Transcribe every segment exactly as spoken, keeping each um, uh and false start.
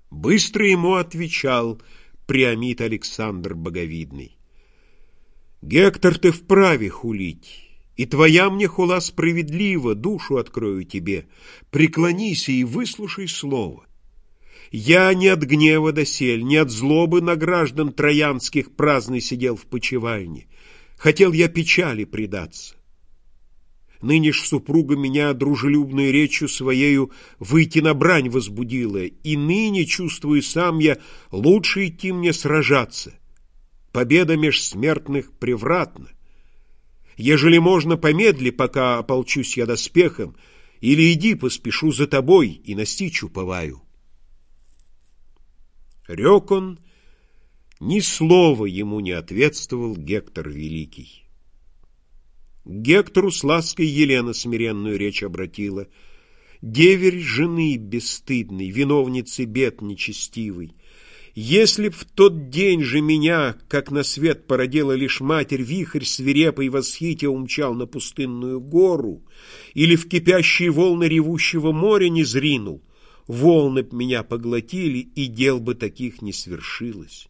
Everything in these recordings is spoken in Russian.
Быстро ему отвечал Приамид Александр Боговидный: «Гектор, ты вправе хулить, и твоя мне хула справедлива, душу открою тебе. Преклонись и выслушай слово. Я не от гнева досель, не от злобы на граждан троянских праздный сидел в почивальне. Хотел я печали предаться. Ныне ж супруга меня дружелюбной речью своею выйти на брань возбудила, и ныне, чувствую сам я, лучше идти мне сражаться. Победа меж смертных превратна. Ежели можно, помедли, пока ополчусь я доспехом, или иди, поспешу за тобой и настичь уповаю». Рек он, ни слова ему не ответствовал Гектор Великий. К Гектору с лаской Елена смиренную речь обратила: «Деверь жены бесстыдной, виновницы бед нечестивой, если б в тот день же меня, как на свет породила лишь матерь, вихрь свирепый восхитя умчал на пустынную гору, или в кипящие волны ревущего моря не зринул, волны б меня поглотили, и дел бы таких не свершилось.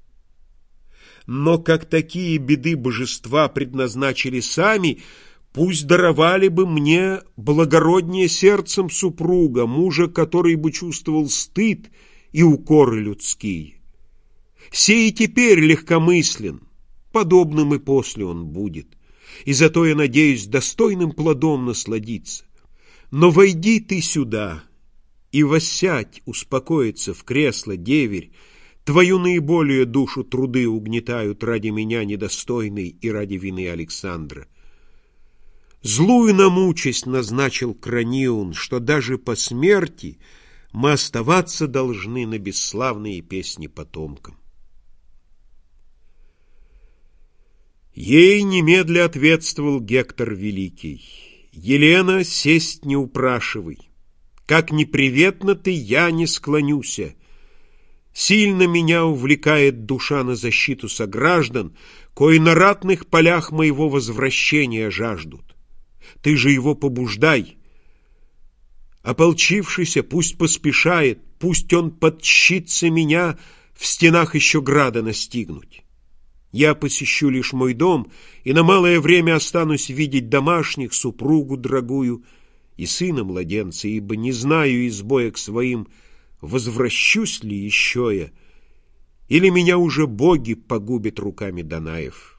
Но как такие беды божества предназначили сами, пусть даровали бы мне благороднее сердцем супруга, мужа, который бы чувствовал стыд и укоры людские. Сей и теперь легкомыслен, подобным и после он будет, и зато я надеюсь достойным плодом насладиться. Но войди ты сюда и воссядь успокоиться в кресло, деверь. Твою наиболее душу труды угнетают ради меня недостойной и ради вины Александра. Злую нам участь назначил Кранион, что даже по смерти мы оставаться должны на бесславные песни потомкам». Ей немедля ответствовал Гектор Великий: «Елена, сесть не упрашивай. Как неприветно ты, я не склонюся. Сильно меня увлекает душа на защиту сограждан, кои на ратных полях моего возвращения жаждут. Ты же его побуждай. Ополчившийся пусть поспешает, пусть он подчится меня в стенах еще града настигнуть. Я посещу лишь мой дом и на малое время останусь видеть домашних, супругу дорогую и сына младенца, ибо не знаю из боя к своим, возвращусь ли еще я, или меня уже боги погубят руками Данаев».